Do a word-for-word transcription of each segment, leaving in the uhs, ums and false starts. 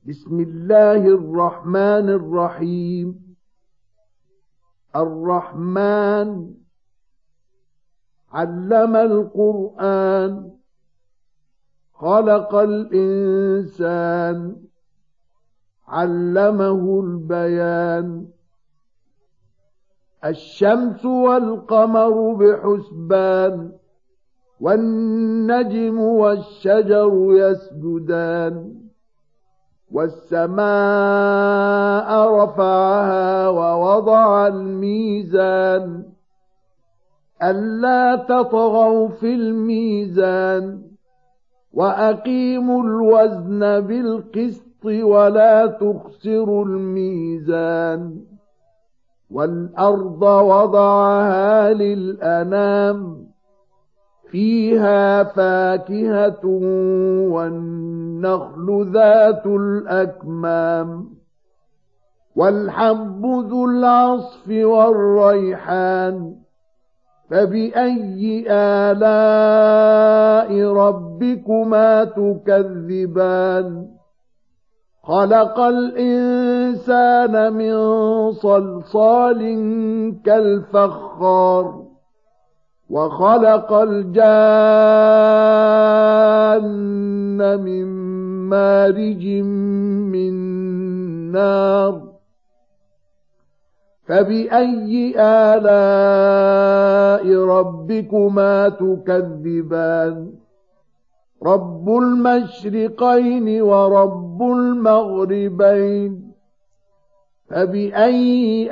بسم الله الرحمن الرحيم. الرحمن علم القرآن، خلق الإنسان، علمه البيان. الشمس والقمر بحسبان، والنجم والشجر يسجدان. والسماء رفعها ووضع الميزان، ألا تطغوا في الميزان، وأقيموا الوزن بالقسط ولا تخسروا الميزان. والأرض وضعها للأنام، فيها فاكهة والنخل ذات الأكمام. والحب ذو العصف والريحان، فبأي آلاء ربكما تكذبان. خلق الإنسان من صلصال كالفخار، وخلق الجان من مارج من نار. فبأي آلاء ربكما تكذبان. رب المشرقين ورب المغربين، فبأي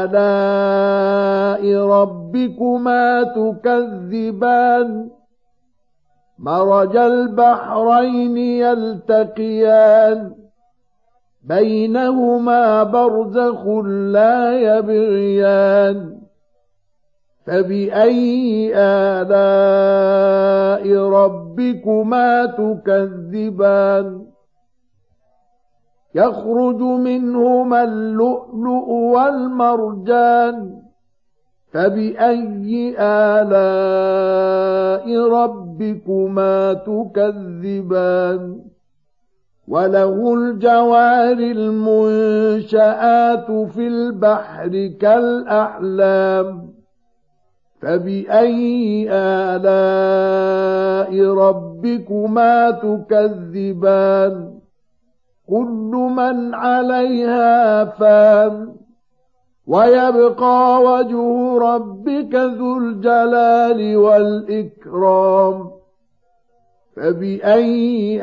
آلاء ربكما تكذبان. مرج البحرين يلتقيان، بينهما برزخ لا يبغيان. فبأي آلاء ربكما تكذبان. يخرج منهما اللؤلؤ والمرجان، فبأي آلاء ربكما تكذبان. وله الجوار المنشآت في البحر كالأعلام، فبأي آلاء ربكما تكذبان. كل من عليها فان، ويبقى وجه ربك ذو الجلال والإكرام. فبأي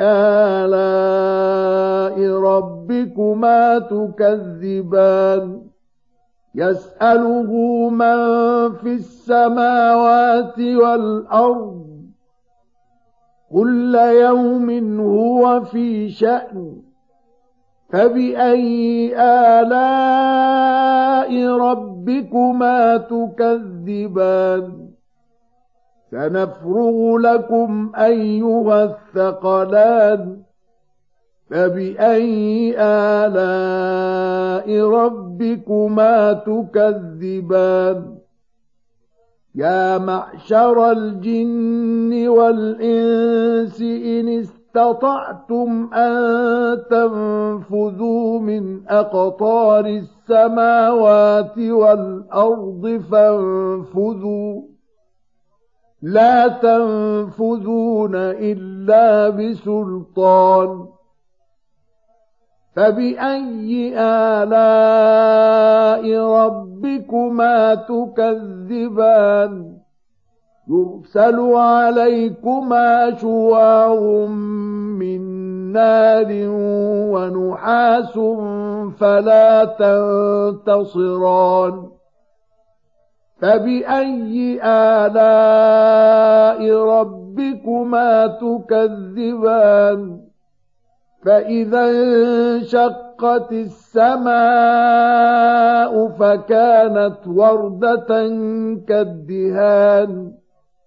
آلاء ربكما تكذبان. يسأله من في السماوات والأرض، كل يوم هو في شأن. فبأي آلاء ربكما تكذبان. سنفرغ لكم أيها الثقلان. فبأي آلاء ربكما تكذبان. يا معشر الجن والإنس إن استطعتم أن تنفذوا من أقطار السماوات والأرض فانفذوا، لا تنفذون إلا بسلطان. فبأي آلاء ربكما تكذبان. يرسل عليكما شواظ من نار ونحاس فلا تنتصران. فبأي آلاء ربكما تكذبان. فإذا انشقت السماء فكانت وردة كالدهان.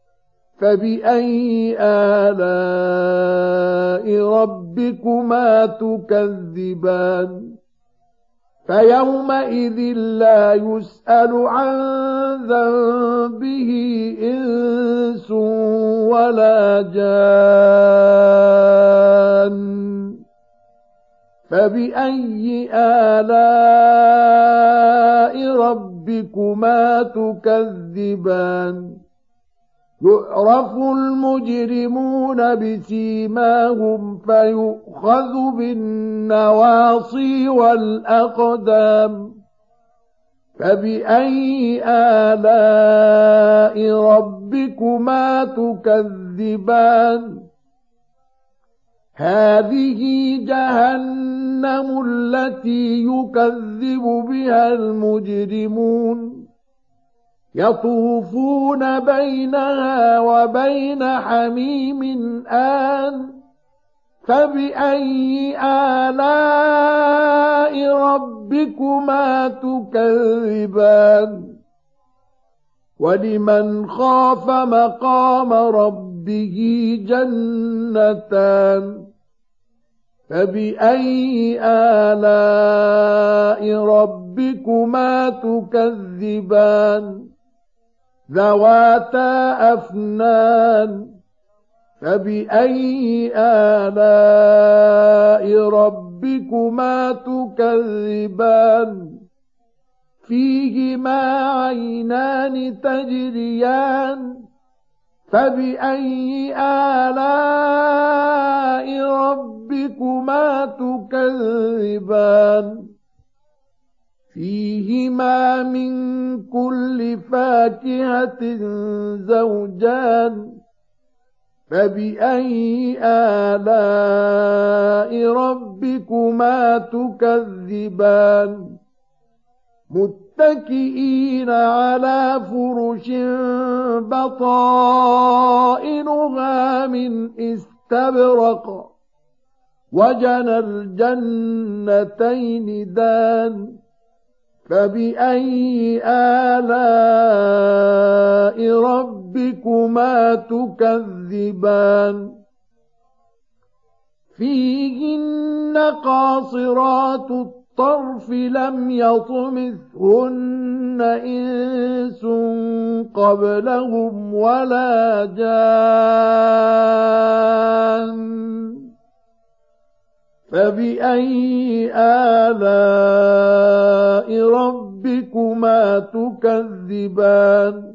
فبأي آلاء ربكما تكذبان. فيومئذ لا يسأل عن ذنبه إنس ولا جان. فبأي آلاء ربكما تكذبان يعرف المجرمون بسيماهم فيؤخذ بالنواصي والأقدام فبأي آلاء ربكما تكذبان هذه جهنم التي يكذب بها المجرمون يطوفون بينها وبين حميم آن فبأي آلاء ربكما تكذبان ولمن خاف مقام ربه جنتان فبأي آلاء ربكما تكذبان ذواتا أفنان فبأي آلاء ربكما تكذبان فيهما عينان تجريان فبأي آلاء ربكما تكذبان فيهما من كل فاكهة زوجان فبأي آلاء ربكما تكذبان متكئين على فرش بطائنها من استبرق وجنى الجنتين دان فبأي آلاء ربكما تكذبان فيهن قاصرات الطرف لم يطمثهن إنس قبلهم ولا جان فبأي آلاء ربكما تكذبان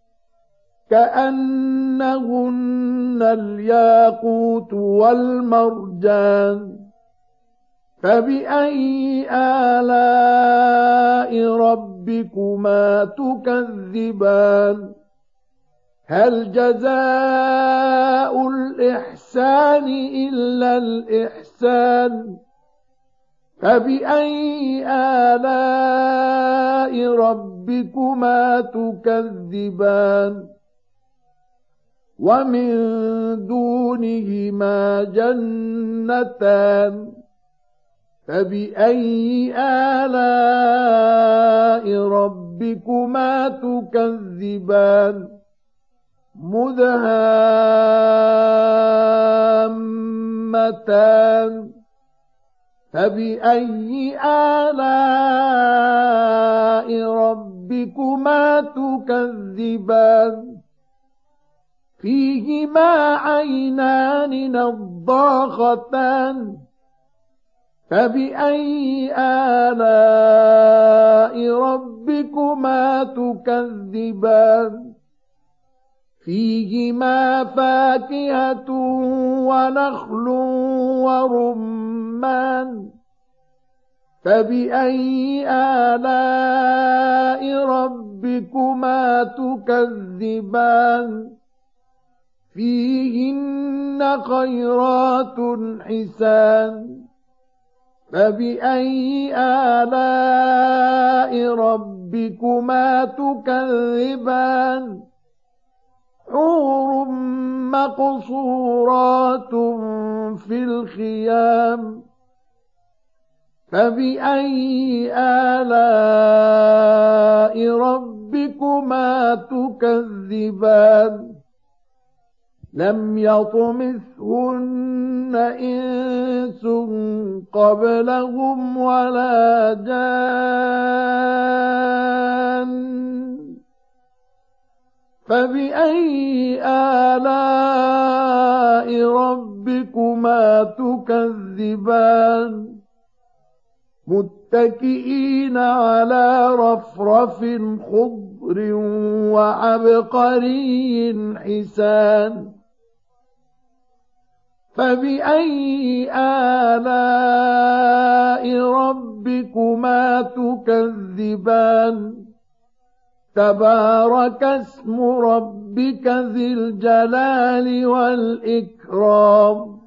كأنهن الياقوت والمرجان فبأي آلاء ربكما تكذبان هل جزاء الإحسان إلا الإحسان فبأي آلاء ربكما تكذبان ومن دونهما جنتان فبأي آلاء ربكما تكذبان مدهامتان فبأي آلاء ربكما تكذبان فيهما عينان نضاختان فبأي آلاء ربكما تكذبان فيهما فاكهة ونخل ورمان فبأي آلاء ربكما تكذبان فيهن خيرات حسان فبأي آلاء ربكما تكذبان حور مقصورات في الخيام فبأي آلاء ربكما تكذبان لم يطمثهن إنس قبلهم ولا جان فبأي آلاء ربكما تكذبان متكئين على رفرف خضر وعبقري حسان فبأي آلاء ربكما تكذبان تبارك اسم ربك ذي الجلال والإكرام